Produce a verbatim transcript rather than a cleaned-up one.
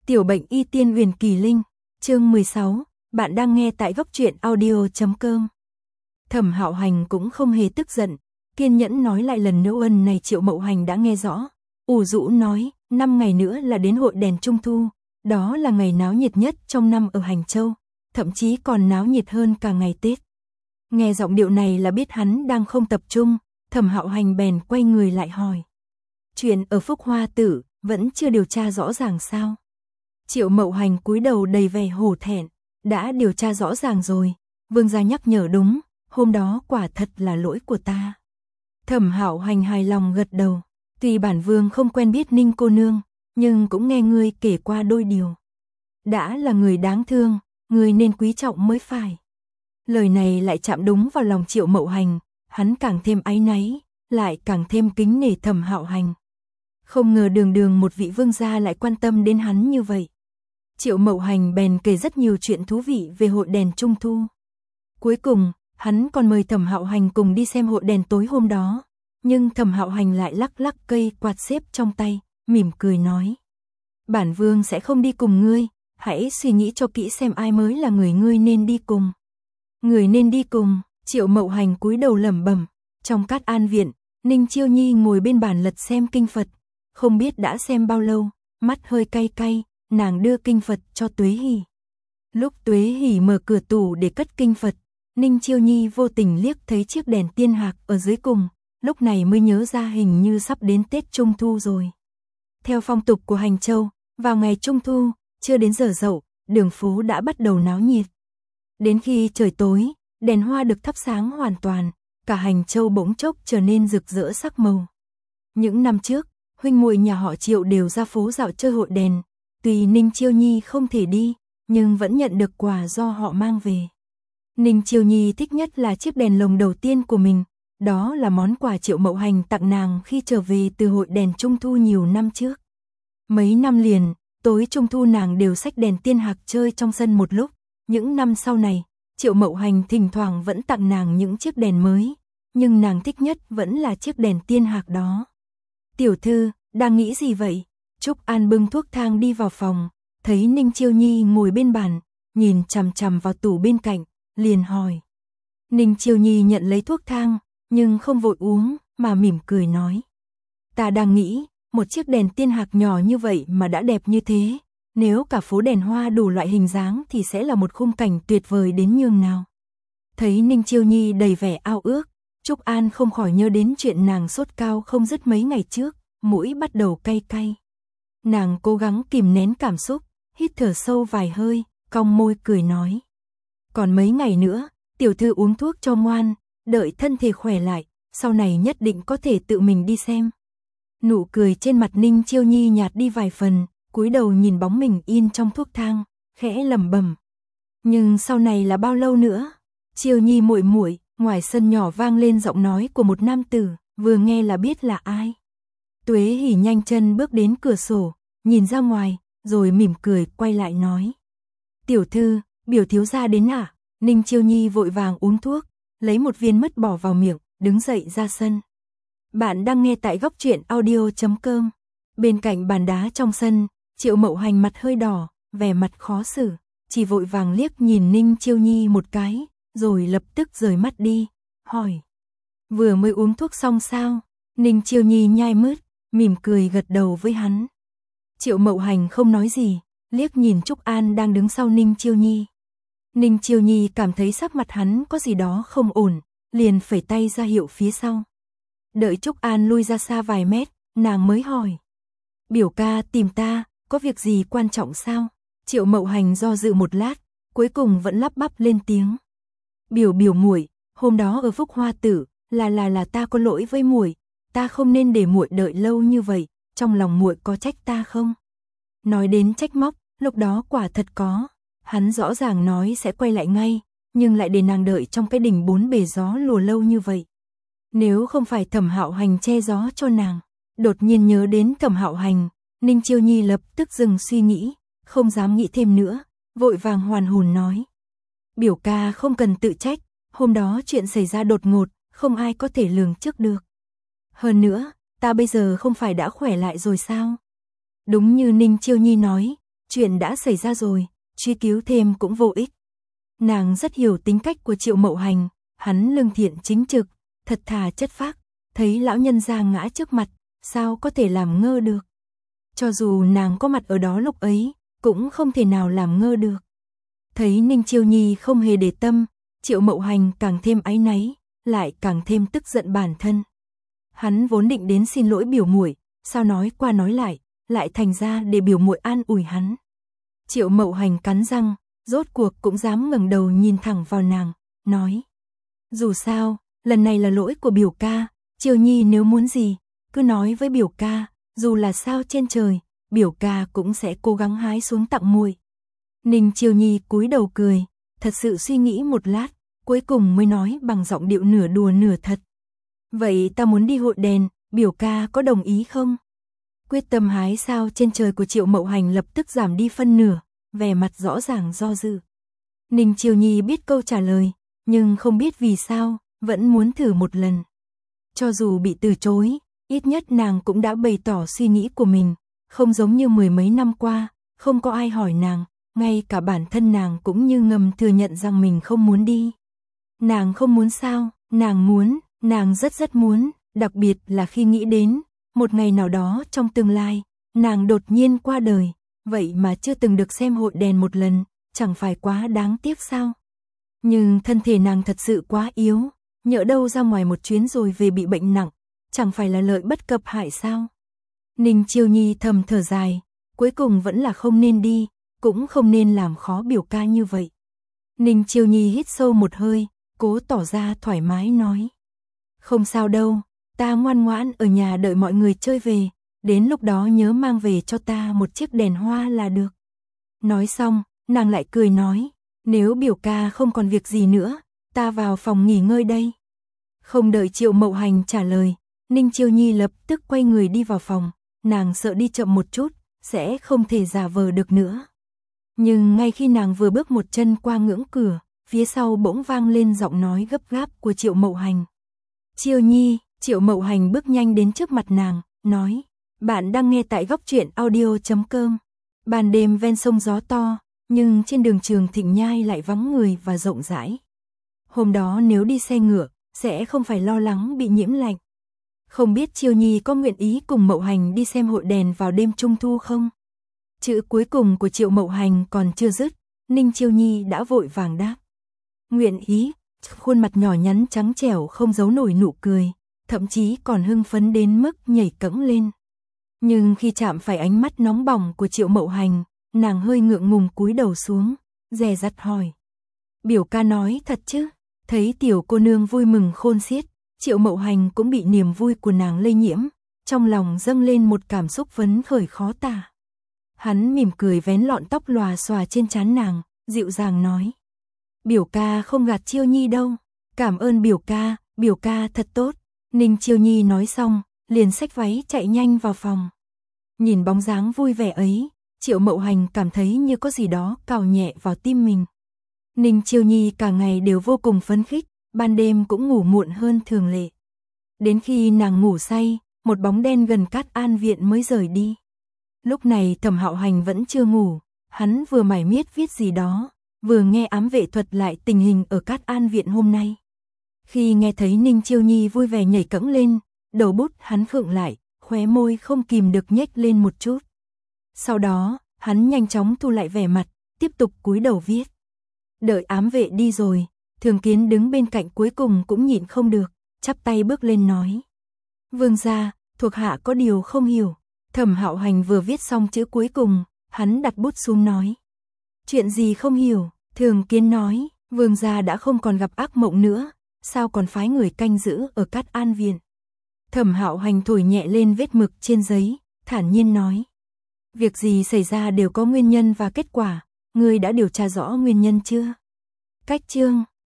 Tiểu bệnh y tiên huyền kỳ linh, chương mười sáu, bạn đang nghe tại góc truyện audio chấm com. Thẩm Hạo Hành cũng không hề tức giận, kiên nhẫn nói lại lần nữa ân này Triệu Mậu Hành đã nghe rõ. Ủ rũ nói, năm ngày nữa là đến hội đèn Trung Thu, đó là ngày náo nhiệt nhất trong năm ở Hành Châu, thậm chí còn náo nhiệt hơn cả ngày Tết. Nghe giọng điệu này là biết hắn đang không tập trung, Thẩm Hạo Hành bèn quay người lại hỏi. Chuyện ở Phúc Hoa Tử, vẫn chưa điều tra rõ ràng sao? Triệu Mậu Hành cúi đầu đầy vẻ hổ thẹn, đã điều tra rõ ràng rồi, vương gia nhắc nhở đúng, hôm đó quả thật là lỗi của ta. Thẩm Hạo Hành hài lòng gật đầu, tuy bản vương không quen biết Ninh cô nương, nhưng cũng nghe ngươi kể qua đôi điều. Đã là người đáng thương, ngươi nên quý trọng mới phải. Lời này lại chạm đúng vào lòng Triệu Mậu Hành, hắn càng thêm áy náy, lại càng thêm kính nể Thẩm Hạo Hành. Không ngờ đường đường một vị vương gia lại quan tâm đến hắn như vậy. Triệu Mậu Hành bèn kể rất nhiều chuyện thú vị về hội đèn Trung Thu. Cuối cùng, hắn còn mời Thẩm Hạo Hành cùng đi xem hội đèn tối hôm đó. Nhưng Thẩm Hạo Hành lại lắc lắc cây quạt xếp trong tay, mỉm cười nói. Bản vương sẽ không đi cùng ngươi, hãy suy nghĩ cho kỹ xem ai mới là người ngươi nên đi cùng. Người nên đi cùng, Triệu Mậu Hành cúi đầu lẩm bẩm. Trong Cát An Viện, Ninh Chiêu Nhi ngồi bên bàn lật xem kinh Phật. Không biết đã xem bao lâu, mắt hơi cay cay, nàng đưa kinh Phật cho Tuế Hỷ. Lúc Tuế Hỷ mở cửa tủ để cất kinh Phật, Ninh Chiêu Nhi vô tình liếc thấy chiếc đèn tiên hạc ở dưới cùng, lúc này mới nhớ ra hình như sắp đến Tết Trung Thu rồi. Theo phong tục của Hành Châu, vào ngày Trung Thu, chưa đến giờ dậu, đường phố đã bắt đầu náo nhiệt. Đến khi trời tối, đèn hoa được thắp sáng hoàn toàn, cả Hành Châu bỗng chốc trở nên rực rỡ sắc màu. Những năm trước, huynh muội nhà họ Triệu đều ra phố dạo chơi hội đèn, tuy Ninh Chiêu Nhi không thể đi, nhưng vẫn nhận được quà do họ mang về. Ninh Chiêu Nhi thích nhất là chiếc đèn lồng đầu tiên của mình, đó là món quà Triệu Mậu Hành tặng nàng khi trở về từ hội đèn Trung Thu nhiều năm trước. Mấy năm liền, tối Trung Thu nàng đều xách đèn tiên hạc chơi trong sân một lúc, những năm sau này, Triệu Mậu Hành thỉnh thoảng vẫn tặng nàng những chiếc đèn mới, nhưng nàng thích nhất vẫn là chiếc đèn tiên hạc đó. Tiểu thư, đang nghĩ gì vậy? Trúc An bưng thuốc thang đi vào phòng, thấy Ninh Chiêu Nhi ngồi bên bàn, nhìn chằm chằm vào tủ bên cạnh, liền hỏi. Ninh Chiêu Nhi nhận lấy thuốc thang, nhưng không vội uống, mà mỉm cười nói. Ta đang nghĩ, một chiếc đèn tiên hạc nhỏ như vậy mà đã đẹp như thế, nếu cả phố đèn hoa đủ loại hình dáng thì sẽ là một khung cảnh tuyệt vời đến nhường nào. Thấy Ninh Chiêu Nhi đầy vẻ ao ước, Trúc An không khỏi nhớ đến chuyện nàng sốt cao không dứt mấy ngày trước, mũi bắt đầu cay cay. Nàng cố gắng kìm nén cảm xúc, hít thở sâu vài hơi, cong môi cười nói. Còn mấy ngày nữa, tiểu thư uống thuốc cho ngoan, đợi thân thể khỏe lại, sau này nhất định có thể tự mình đi xem. Nụ cười trên mặt Ninh Chiêu Nhi nhạt đi vài phần, cúi đầu nhìn bóng mình in trong thuốc thang, khẽ lẩm bẩm. Nhưng sau này là bao lâu nữa? Chiêu Nhi muội muội, ngoài sân nhỏ vang lên giọng nói của một nam tử, vừa nghe là biết là ai. Tuế Hỷ nhanh chân bước đến cửa sổ, nhìn ra ngoài, rồi mỉm cười quay lại nói. Tiểu thư, biểu thiếu gia đến à? Ninh Chiêu Nhi vội vàng uống thuốc, lấy một viên mứt bỏ vào miệng, đứng dậy ra sân. Bạn đang nghe tại góc truyện audio chấm com. Bên cạnh bàn đá trong sân, Triệu Mậu Hành mặt hơi đỏ, vẻ mặt khó xử, chỉ vội vàng liếc nhìn Ninh Chiêu Nhi một cái, rồi lập tức rời mắt đi, hỏi. Vừa mới uống thuốc xong sao? Ninh Chiêu Nhi nhai mứt, mỉm cười gật đầu với hắn. Triệu Mậu Hành không nói gì, liếc nhìn Trúc An đang đứng sau Ninh Chiêu Nhi. Ninh Chiêu Nhi cảm thấy sắc mặt hắn có gì đó không ổn, liền phẩy tay ra hiệu phía sau. Đợi Trúc An lui ra xa vài mét, nàng mới hỏi. Biểu ca tìm ta, có việc gì quan trọng sao? Triệu Mậu Hành do dự một lát, cuối cùng vẫn lắp bắp lên tiếng. Biểu biểu muội, hôm đó ở Phúc Hoa Tử, là là là ta có lỗi với muội, ta không nên để muội đợi lâu như vậy, trong lòng muội có trách ta không? Nói đến trách móc, lúc đó quả thật có, hắn rõ ràng nói sẽ quay lại ngay, nhưng lại để nàng đợi trong cái đình bốn bề gió lùa lâu như vậy. Nếu không phải Thẩm Hạo Hành che gió cho nàng, đột nhiên nhớ đến Thẩm Hạo Hành, Ninh Chiêu Nhi lập tức dừng suy nghĩ, không dám nghĩ thêm nữa, vội vàng hoàn hồn nói. Biểu ca không cần tự trách, hôm đó chuyện xảy ra đột ngột, không ai có thể lường trước được. Hơn nữa, ta bây giờ không phải đã khỏe lại rồi sao? Đúng như Ninh Chiêu Nhi nói, chuyện đã xảy ra rồi, truy cứu thêm cũng vô ích. Nàng rất hiểu tính cách của Triệu Mậu Hành, hắn lương thiện chính trực, thật thà chất phác, thấy lão nhân gia ngã trước mặt, sao có thể làm ngơ được. Cho dù nàng có mặt ở đó lúc ấy, cũng không thể nào làm ngơ được. Thấy Ninh Chiêu Nhi không hề để tâm, Triệu Mậu Hành càng thêm áy náy, lại càng thêm tức giận bản thân. Hắn vốn định đến xin lỗi biểu muội, sao nói qua nói lại, lại thành ra để biểu muội an ủi hắn. Triệu Mậu Hành cắn răng, rốt cuộc cũng dám ngẩng đầu nhìn thẳng vào nàng, nói: dù sao, lần này là lỗi của biểu ca, Chiêu Nhi nếu muốn gì, cứ nói với biểu ca, dù là sao trên trời, biểu ca cũng sẽ cố gắng hái xuống tặng muội. Ninh Chiêu Nhi cúi đầu cười, thật sự suy nghĩ một lát, cuối cùng mới nói bằng giọng điệu nửa đùa nửa thật: vậy ta muốn đi hội đèn, biểu ca có đồng ý không? Quyết tâm hái sao trên trời của Triệu Mậu Hành lập tức giảm đi phân nửa, vẻ mặt rõ ràng do dự. Ninh Chiêu Nhi biết câu trả lời, nhưng không biết vì sao, vẫn muốn thử một lần. Cho dù bị từ chối, ít nhất nàng cũng đã bày tỏ suy nghĩ của mình, không giống như mười mấy năm qua, không có ai hỏi nàng, ngay cả bản thân nàng cũng như ngầm thừa nhận rằng mình không muốn đi. Nàng không muốn sao, nàng muốn, nàng rất rất muốn, đặc biệt là khi nghĩ đến, một ngày nào đó trong tương lai, nàng đột nhiên qua đời, vậy mà chưa từng được xem hội đèn một lần, chẳng phải quá đáng tiếc sao? Nhưng thân thể nàng thật sự quá yếu, nhỡ đâu ra ngoài một chuyến rồi về bị bệnh nặng, chẳng phải là lợi bất cập hại sao? Ninh Chiêu Nhi thầm thở dài, cuối cùng vẫn là không nên đi, cũng không nên làm khó biểu ca như vậy. Ninh Chiêu Nhi hít sâu một hơi, cố tỏ ra thoải mái nói: không sao đâu, ta ngoan ngoãn ở nhà đợi mọi người chơi về, đến lúc đó nhớ mang về cho ta một chiếc đèn hoa là được. Nói xong, nàng lại cười nói: nếu biểu ca không còn việc gì nữa, ta vào phòng nghỉ ngơi đây. Không đợi Triệu Mậu Hành trả lời, Ninh Chiêu Nhi lập tức quay người đi vào phòng, nàng sợ đi chậm một chút, sẽ không thể giả vờ được nữa. Nhưng ngay khi nàng vừa bước một chân qua ngưỡng cửa, phía sau bỗng vang lên giọng nói gấp gáp của Triệu Mậu Hành. Chiêu Nhi, Triệu Mậu Hành bước nhanh đến trước mặt nàng, nói: bạn đang nghe tại góc truyện audio chấm com. Ban đêm ven sông gió to, nhưng trên đường Trường Thịnh Nhai lại vắng người và rộng rãi. Hôm đó nếu đi xe ngựa, sẽ không phải lo lắng bị nhiễm lạnh. Không biết Chiêu Nhi có nguyện ý cùng Mậu Hành đi xem hội đèn vào đêm Trung Thu không? Chữ cuối cùng của Triệu Mậu Hành còn chưa dứt, Ninh Chiêu Nhi đã vội vàng đáp: nguyện ý. Khuôn mặt nhỏ nhắn trắng trẻo không giấu nổi nụ cười, thậm chí còn hưng phấn đến mức nhảy cẫng lên. Nhưng khi chạm phải ánh mắt nóng bỏng của Triệu Mậu Hành, nàng hơi ngượng ngùng cúi đầu xuống, dè dặt hỏi: biểu ca nói thật chứ? Thấy tiểu cô nương vui mừng khôn xiết, Triệu Mậu Hành cũng bị niềm vui của nàng lây nhiễm, trong lòng dâng lên một cảm xúc phấn khởi khó tả. Hắn mỉm cười vén lọn tóc lòa xòa trên trán nàng, dịu dàng nói: biểu ca không gạt Chiêu Nhi đâu, cảm ơn biểu ca, biểu ca thật tốt. Ninh Chiêu Nhi nói xong, liền xách váy chạy nhanh vào phòng. Nhìn bóng dáng vui vẻ ấy, Triệu Mậu Hành cảm thấy như có gì đó cào nhẹ vào tim mình. Ninh Chiêu Nhi cả ngày đều vô cùng phấn khích, ban đêm cũng ngủ muộn hơn thường lệ. Đến khi nàng ngủ say, một bóng đen gần Cát An Viện mới rời đi. Lúc này Thẩm Hạo Hành vẫn chưa ngủ, hắn vừa mải miết viết gì đó, vừa nghe ám vệ thuật lại tình hình ở Cát An Viện hôm nay. Khi nghe thấy Ninh Chiêu Nhi vui vẻ nhảy cẫng lên, đầu bút hắn khựng lại, khóe môi không kìm được nhếch lên một chút. Sau đó, hắn nhanh chóng thu lại vẻ mặt, tiếp tục cúi đầu viết. Đợi ám vệ đi rồi, Thường Kiến đứng bên cạnh cuối cùng cũng nhịn không được, chắp tay bước lên nói: vương gia, thuộc hạ có điều không hiểu. Thẩm Hạo Hành vừa viết xong chữ cuối cùng, hắn đặt bút xuống nói: chuyện gì không hiểu? Thường Kiến nói: vương gia đã không còn gặp ác mộng nữa, sao còn phái người canh giữ ở Cát An Viện? Thẩm Hạo Hành thổi nhẹ lên vết mực trên giấy, thản nhiên nói: việc gì xảy ra đều có nguyên nhân và kết quả, ngươi đã điều tra rõ nguyên nhân chưa? Cách chương